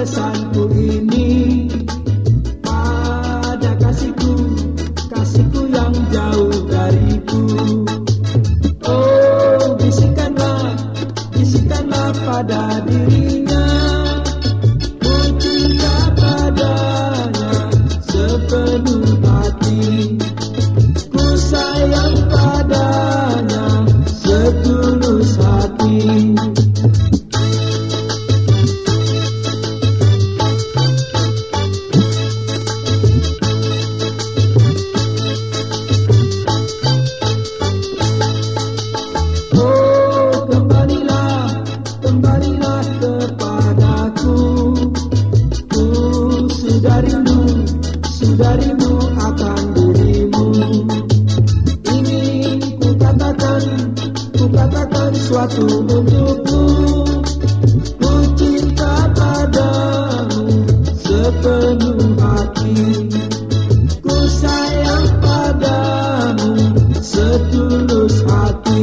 pesanku ini pada kasihku, kasihku yang jauh dariku. Oh, bisikanlah, bisikanlah pada dirinya, ku cinta padanya sepenuh hati, ku sayang padanya setulus hati. Kembalilah kepadaku, ku sudah rindu akan dirimu. Ingin ku katakan suatu untukmu, ku cinta padamu sepenuh hati, ku sayang padamu setulus hati.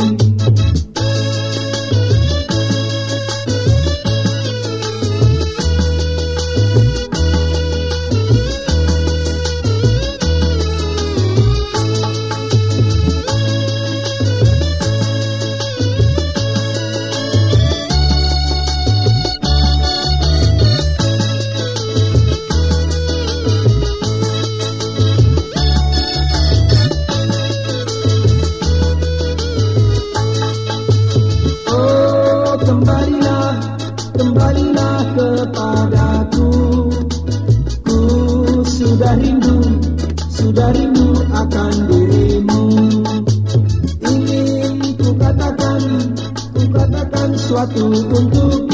Kembalilah kepadaku, ku sudah rindu akan dirimu. Ingin ku katakan suatu untukmu,